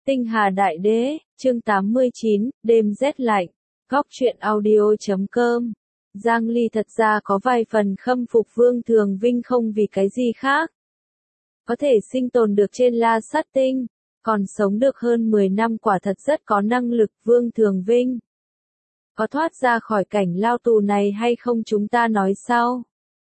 Tinh Hà Đại Đế, chương 89, đêm rét lạnh. Góc truyện audio.com. Giang Ly thật ra có vài phần khâm phục Vương Thường Vinh không vì cái gì khác. Có thể sinh tồn được trên La Sát Tinh, còn sống được hơn 10 năm quả thật rất có năng lực. Vương Thường Vinh có thoát ra khỏi cảnh lao tù này hay không chúng ta nói sau.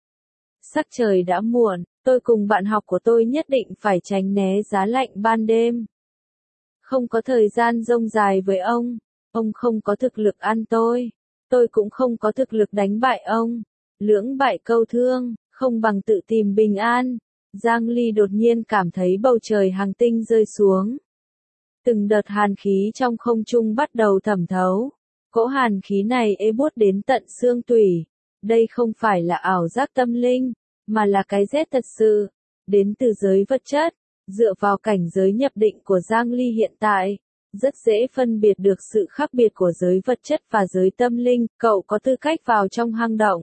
Sắc trời đã muộn, tôi cùng bạn học của tôi nhất định phải tránh né giá lạnh ban đêm. Không có thời gian rông dài với ông không có thực lực ăn tôi cũng không có thực lực đánh bại ông. Lưỡng bại câu thương, không bằng tự tìm bình an. Giang Ly đột nhiên cảm thấy bầu trời hàng tinh rơi xuống. Từng đợt hàn khí trong không trung bắt đầu thẩm thấu. Cỗ hàn khí này ê buốt đến tận xương tủy. Đây không phải là ảo giác tâm linh, mà là cái rét thật sự, đến từ giới vật chất. Dựa vào cảnh giới nhập định của Giang Ly hiện tại, rất dễ phân biệt được sự khác biệt của giới vật chất và giới tâm linh. Cậu có tư cách vào trong hang động.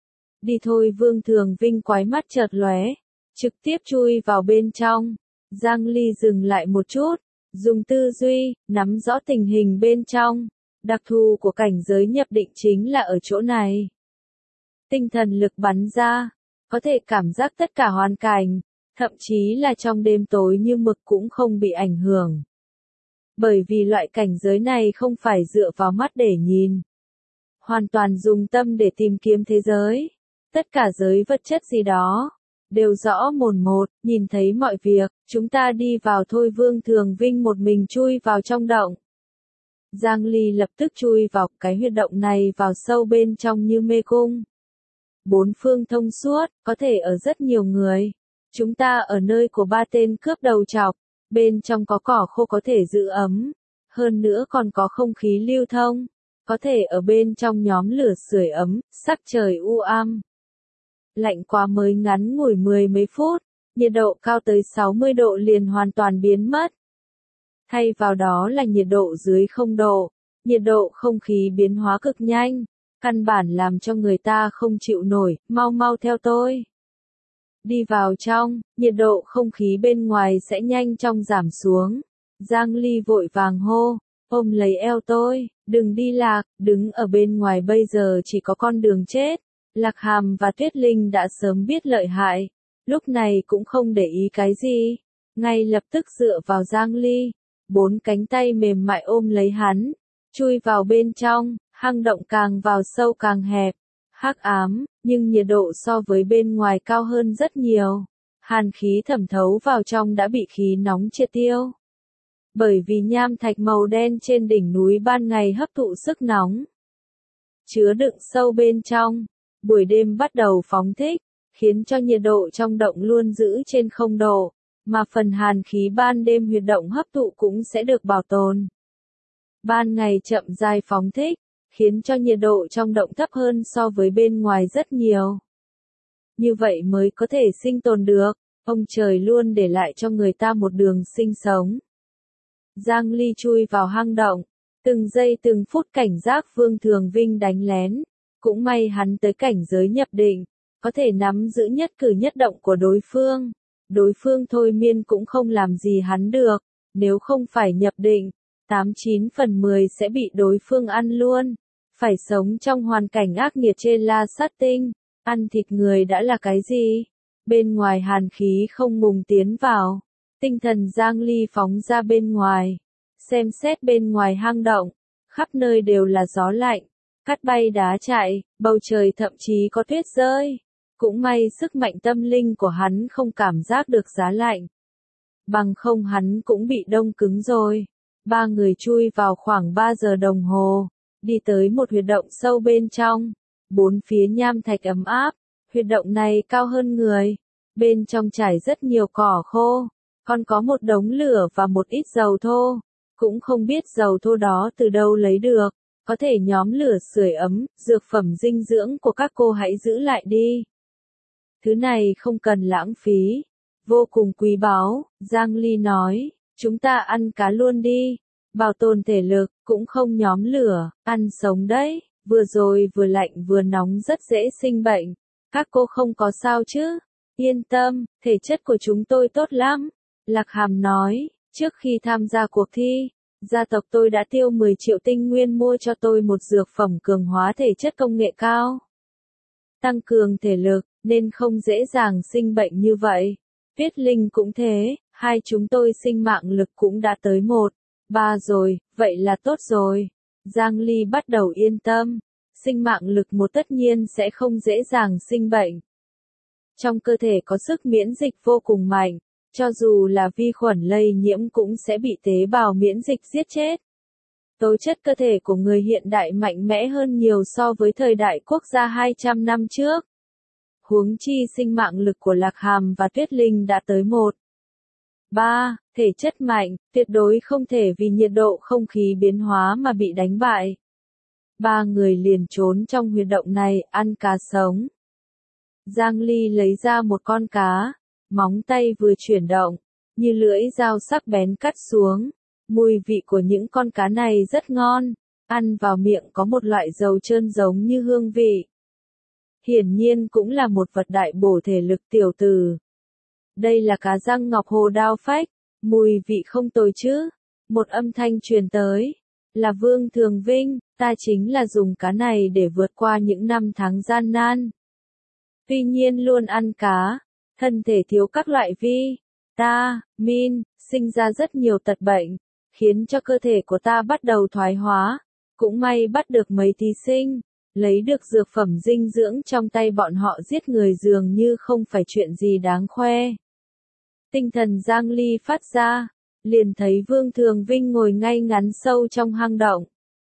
Đi thôi. Vương Thường Vinh quái mắt chợt lóe, trực tiếp chui vào bên trong. Giang Ly dừng lại một chút, dùng tư duy, nắm rõ tình hình bên trong. Đặc thù của cảnh giới nhập định chính là ở chỗ này. Tinh thần lực bắn ra, có thể cảm giác tất cả hoàn cảnh, thậm chí là trong đêm tối như mực cũng không bị ảnh hưởng. Bởi vì loại cảnh giới này không phải dựa vào mắt để nhìn, hoàn toàn dùng tâm để tìm kiếm thế giới. Tất cả giới vật chất gì đó đều rõ mồn một, nhìn thấy mọi việc. Chúng ta đi vào thôi. Vương Thường Vinh một mình chui vào trong động. Giang Ly lập tức chui vào cái huyệt động này, vào sâu bên trong như mê cung. Bốn phương thông suốt, có thể ở rất nhiều người. Chúng ta ở nơi của ba tên cướp đầu trọc, bên trong có cỏ khô có thể giữ ấm, hơn nữa còn có không khí lưu thông, có thể ở bên trong nhóm lửa sưởi ấm. Sắc trời u ám, lạnh quá mới ngắn ngủi 10 mấy phút, nhiệt độ cao tới 60 độ liền hoàn toàn biến mất. Thay vào đó là nhiệt độ dưới 0 độ, nhiệt độ không khí biến hóa cực nhanh, căn bản làm cho người ta không chịu nổi. Mau theo tôi. Đi vào trong, nhiệt độ không khí bên ngoài sẽ nhanh chóng giảm xuống. Giang Ly vội vàng hô, ôm lấy eo tôi, đừng đi lạc, đứng ở bên ngoài bây giờ chỉ có con đường chết. Lạc Hàm và Tuyết Linh đã sớm biết lợi hại, lúc này cũng không để ý cái gì, ngay lập tức dựa vào Giang Ly, bốn cánh tay mềm mại ôm lấy hắn, chui vào bên trong. Hang động càng vào sâu càng hẹp, hắc ám, nhưng nhiệt độ so với bên ngoài cao hơn rất nhiều. Hàn khí thẩm thấu vào trong đã bị khí nóng triệt tiêu. Bởi vì nham thạch màu đen trên đỉnh núi ban ngày hấp thụ sức nóng, chứa đựng sâu bên trong, buổi đêm bắt đầu phóng thích, khiến cho nhiệt độ trong động luôn giữ trên 0 độ, mà phần hàn khí ban đêm huyệt động hấp thụ cũng sẽ được bảo tồn. Ban ngày chậm rãi phóng thích, khiến cho nhiệt độ trong động thấp hơn so với bên ngoài rất nhiều. Như vậy mới có thể sinh tồn được, ông trời luôn để lại cho người ta một đường sinh sống. Giang Ly chui vào hang động, từng giây từng phút cảnh giác Vương Thường Vinh đánh lén. Cũng may hắn tới cảnh giới nhập định, có thể nắm giữ nhất cử nhất động của đối phương. Đối phương thôi miên cũng không làm gì hắn được, nếu không phải nhập định, 89 phần 10 sẽ bị đối phương ăn luôn. Phải sống trong hoàn cảnh ác nghiệt trên La Sát Tinh, ăn thịt người đã là cái gì? Bên ngoài hàn khí không ngừng tiến vào, tinh thần Giang Ly phóng ra bên ngoài, xem xét bên ngoài hang động, khắp nơi đều là gió lạnh, cát bay đá chạy, bầu trời thậm chí có tuyết rơi. Cũng may sức mạnh tâm linh của hắn không cảm giác được giá lạnh, bằng không hắn cũng bị đông cứng rồi. Ba người chui vào khoảng 3 giờ đồng hồ, đi tới một huyệt động sâu bên trong, bốn phía nham thạch ấm áp, huyệt động này cao hơn người, bên trong trải rất nhiều cỏ khô, còn có một đống lửa và một ít dầu thô, cũng không biết dầu thô đó từ đâu lấy được, có thể nhóm lửa sưởi ấm. Dược phẩm dinh dưỡng của các cô hãy giữ lại đi. Thứ này không cần lãng phí, vô cùng quý báu. Giang Ly nói, chúng ta ăn cá luôn đi, bảo tồn thể lực, cũng không nhóm lửa, ăn sống đấy, vừa rồi vừa lạnh vừa nóng rất dễ sinh bệnh. Các cô không có sao chứ? Yên tâm, thể chất của chúng tôi tốt lắm. Lạc Hàm nói, Trước khi tham gia cuộc thi, gia tộc tôi đã tiêu 10 triệu tinh nguyên mua cho tôi một dược phẩm cường hóa thể chất công nghệ cao. Tăng cường thể lực, nên không dễ dàng sinh bệnh như vậy. Tuyết Linh cũng thế, hai chúng tôi sinh mạng lực cũng đã tới 1,3 rồi, vậy là tốt rồi. Giang Ly bắt đầu yên tâm. Sinh mạng lực một tất nhiên sẽ không dễ dàng sinh bệnh. Trong cơ thể có sức miễn dịch vô cùng mạnh, cho dù là vi khuẩn lây nhiễm cũng sẽ bị tế bào miễn dịch giết chết. Tố chất cơ thể của người hiện đại mạnh mẽ hơn nhiều so với thời đại quốc gia 200 năm trước. Huống chi sinh mạng lực của Lạc Hàm và Tuyết Linh đã tới 1,3, thể chất mạnh, tuyệt đối không thể vì nhiệt độ không khí biến hóa mà bị đánh bại. Ba người liền trốn trong huyệt động này, ăn cá sống. Giang Ly lấy ra một con cá, móng tay vừa chuyển động, như lưỡi dao sắc bén cắt xuống. Mùi vị của những con cá này rất ngon, ăn vào miệng có một loại dầu trơn giống như hương vị. Hiển nhiên cũng là một vật đại bổ thể lực tiểu tử. Đây là cá răng ngọc hồ đao phách, mùi vị không tồi chứ. Một âm thanh truyền tới, là Vương Thường Vinh, ta chính là dùng cá này để vượt qua những năm tháng gian nan. Tuy nhiên luôn ăn cá, thân thể thiếu các loại vitamin, sinh ra rất nhiều tật bệnh, khiến cho cơ thể của ta bắt đầu thoái hóa. Cũng may bắt được mấy thí sinh, lấy được dược phẩm dinh dưỡng trong tay bọn họ giết người dường như không phải chuyện gì đáng khoe. Tinh thần Giang Ly phát ra, liền thấy Vương Thường Vinh ngồi ngay ngắn sâu trong hang động.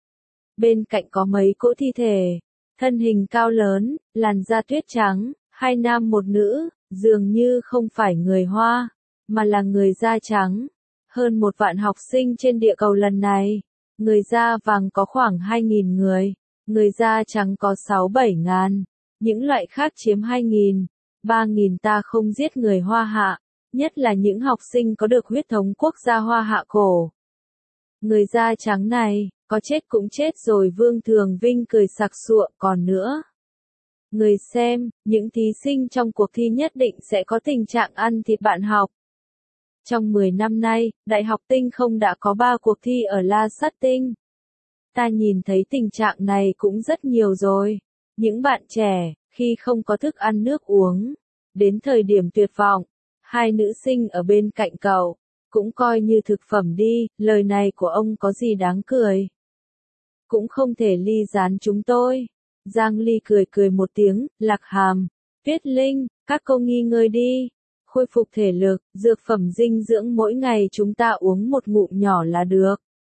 Bên cạnh có mấy cỗ thi thể, thân hình cao lớn, làn da tuyết trắng, hai nam một nữ, dường như không phải người Hoa, mà là người da trắng. Hơn 1 vạn học sinh trên địa cầu lần này, người da vàng có khoảng 2.000 người, người da trắng có 6-7 ngàn, những loại khác chiếm 2.000, 3.000 ta không giết người Hoa hạ, nhất là những học sinh có được huyết thống quốc gia Hoa hạ cổ. Người da trắng này, có chết cũng chết rồi. Vương Thường Vinh cười sặc sụa, còn nữa. Người xem, những thí sinh trong cuộc thi nhất định sẽ có tình trạng ăn thịt bạn học. Trong 10 năm nay, Đại học Tinh không đã có 3 cuộc thi ở La Sát Tinh. Ta nhìn thấy tình trạng này cũng rất nhiều rồi. Những bạn trẻ, khi không có thức ăn nước uống, đến thời điểm tuyệt vọng, hai nữ sinh ở bên cạnh cậu, cũng coi như thực phẩm đi, lời này của ông có gì đáng cười. Cũng không thể ly gián chúng tôi. Giang Ly cười cười một tiếng, Lạc Hàm, Tuyết Linh, các cô nghỉ ngơi đi. Khôi phục thể lực, dược phẩm dinh dưỡng mỗi ngày chúng ta uống một ngụm nhỏ là được.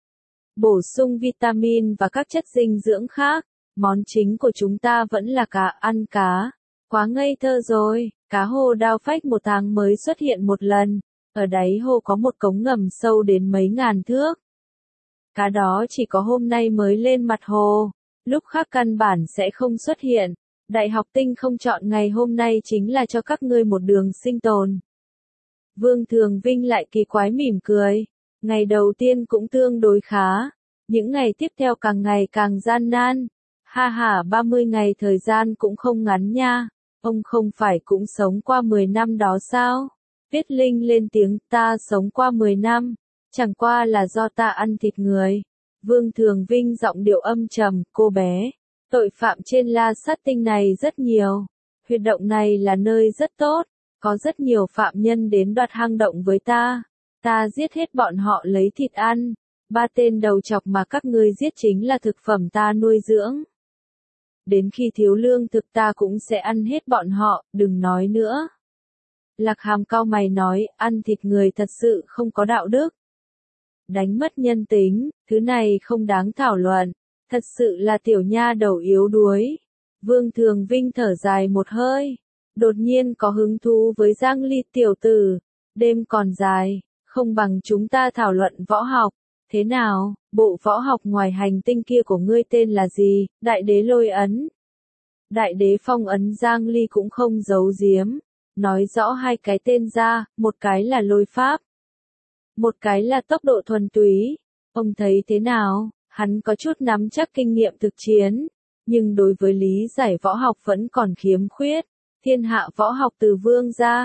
Bổ sung vitamin và các chất dinh dưỡng khác, món chính của chúng ta vẫn là cá, ăn cá. Quá ngây thơ rồi, cá hồ đao phách 1 tháng mới xuất hiện một lần, ở đáy hồ có một cống ngầm sâu đến mấy ngàn thước. Cá đó chỉ có hôm nay mới lên mặt hồ, lúc khác căn bản sẽ không xuất hiện. Đại học Tinh không chọn ngày hôm nay chính là cho các ngươi một đường sinh tồn. Vương Thường Vinh lại kỳ quái mỉm cười. Ngày đầu tiên cũng tương đối khá. Những ngày tiếp theo càng ngày càng gian nan. Ha ha, 30 ngày thời gian cũng không ngắn nha. Ông không phải cũng sống qua 10 năm đó sao? Tuyết Linh lên tiếng, ta sống qua 10 năm. Chẳng qua là do ta ăn thịt người. Vương Thường Vinh giọng điệu âm trầm, cô bé. Tội phạm trên La Sát Tinh này rất nhiều. Huyệt động này là nơi rất tốt. Có rất nhiều phạm nhân đến đoạt hang động với ta. Ta giết hết bọn họ lấy thịt ăn. 3 tên đầu chọc mà các ngươi giết chính là thực phẩm ta nuôi dưỡng. Đến khi thiếu lương thực ta cũng sẽ ăn hết bọn họ, đừng nói nữa. Lạc Hàm cau mày nói, ăn thịt người thật sự không có đạo đức. Đánh mất nhân tính, thứ này không đáng thảo luận. Thật sự là tiểu nha đầu yếu đuối. Vương Thường Vinh thở dài một hơi. Đột nhiên có hứng thú với Giang Ly, tiểu tử. Đêm còn dài, không bằng chúng ta thảo luận võ học. Thế nào, bộ võ học ngoài hành tinh kia của ngươi tên là gì? Đại đế lôi ấn. Đại đế phong ấn. Giang Ly cũng không giấu giếm. Nói rõ 2 cái tên ra, một cái là lôi pháp. Một cái là tốc độ thuần túy. Ông thấy thế nào? Hắn có chút nắm chắc kinh nghiệm thực chiến, nhưng đối với lý giải võ học vẫn còn khiếm khuyết. Thiên hạ võ học từ vương gia.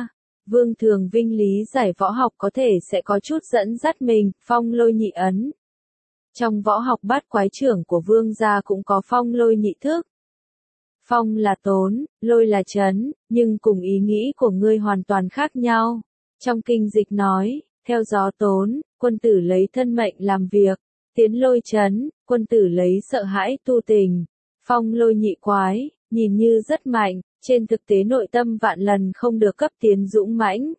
Vương Thường Vinh lý giải võ học có thể sẽ có chút dẫn dắt mình, phong lôi nhị ấn. Trong võ học bát quái trưởng của Vương gia cũng có phong lôi nhị thức. Phong là tốn, lôi là trấn, nhưng cùng ý nghĩ của ngươi hoàn toàn khác nhau. Trong kinh dịch nói, theo gió tốn, quân tử lấy thân mệnh làm việc, tiến lôi trấn, quân tử lấy sợ hãi tu tình. Phong lôi nhị quái, nhìn như rất mạnh, trên thực tế nội tâm vạn lần không được cấp tiến dũng mãnh,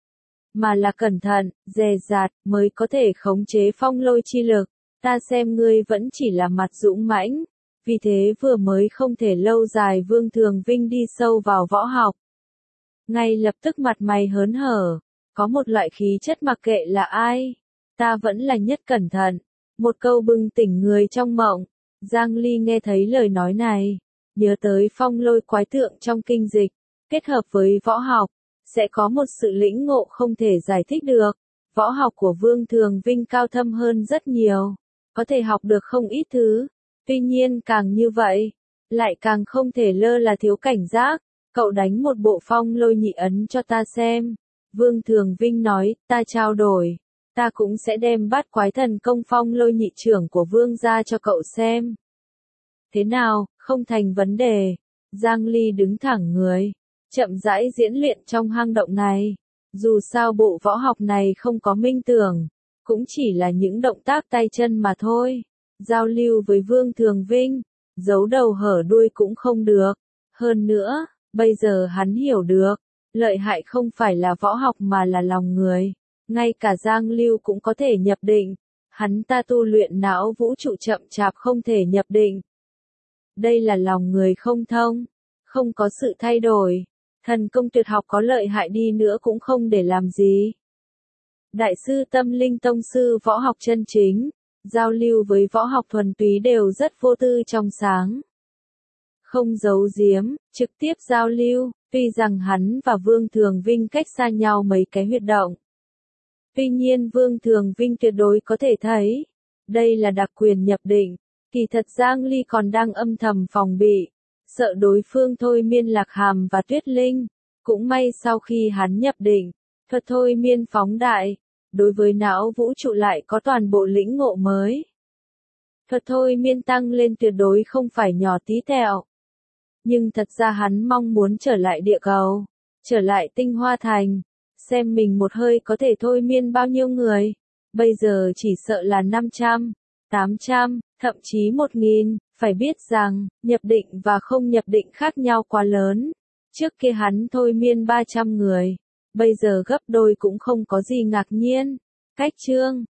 mà là cẩn thận, dè dặt, mới có thể khống chế phong lôi chi lực. Ta xem ngươi vẫn chỉ là mặt dũng mãnh, vì thế vừa mới không thể lâu dài Vương Thường Vinh đi sâu vào võ học. Ngay lập tức mặt mày hớn hở, có một loại khí chất mặc kệ là ai, ta vẫn là nhất cẩn thận, một câu bừng tỉnh người trong mộng. Giang Ly nghe thấy lời nói này, nhớ tới phong lôi quái tượng trong kinh dịch, kết hợp với võ học, sẽ có một sự lĩnh ngộ không thể giải thích được. Võ học của Vương Thường Vinh cao thâm hơn rất nhiều, có thể học được không ít thứ. Tuy nhiên càng như vậy, lại càng không thể lơ là thiếu cảnh giác. Cậu đánh một bộ phong lôi nhị ấn cho ta xem. Vương Thường Vinh nói, ta trao đổi. Ta cũng sẽ đem bát quái thần công phong lôi nhị trưởng của Vương ra cho cậu xem. Thế nào, không thành vấn đề. Giang Ly đứng thẳng người, chậm rãi diễn luyện trong hang động này. Dù sao bộ võ học này không có minh tưởng, cũng chỉ là những động tác tay chân mà thôi. Giao lưu với Vương Thường Vinh, giấu đầu hở đuôi cũng không được. Hơn nữa, bây giờ hắn hiểu được, lợi hại không phải là võ học mà là lòng người. Ngay cả Giang Lưu cũng có thể nhập định. Hắn ta tu luyện não vũ trụ chậm chạp không thể nhập định. Đây là lòng người không thông, không có sự thay đổi. Thần công tuyệt học có lợi hại đi nữa cũng không để làm gì. Đại sư tâm linh tông sư võ học chân chính, giao lưu với võ học thuần túy đều rất vô tư trong sáng. Không giấu giếm, trực tiếp giao lưu, tuy rằng hắn và Vương Thường Vinh cách xa nhau mấy cái huyệt động. Tuy nhiên Vương Thường Vinh tuyệt đối có thể thấy, đây là đặc quyền nhập định, kỳ thật Giang Ly còn đang âm thầm phòng bị, sợ đối phương thôi miên Lạc Hàm và Tuyết Linh. Cũng may sau khi hắn nhập định, thuật thôi miên phóng đại, đối với não vũ trụ lại có toàn bộ lĩnh ngộ mới. Thuật thôi miên tăng lên tuyệt đối không phải nhỏ tí tẹo. Nhưng thật ra hắn mong muốn trở lại địa cầu, trở lại Tinh Hoa Thành, xem mình một hơi có thể thôi miên bao nhiêu người. Bây giờ chỉ sợ là 500, 800, thậm chí 1000, phải biết rằng, nhập định và không nhập định khác nhau quá lớn. Trước kia hắn thôi miên 300 người, bây giờ gấp đôi cũng không có gì ngạc nhiên. Cách chương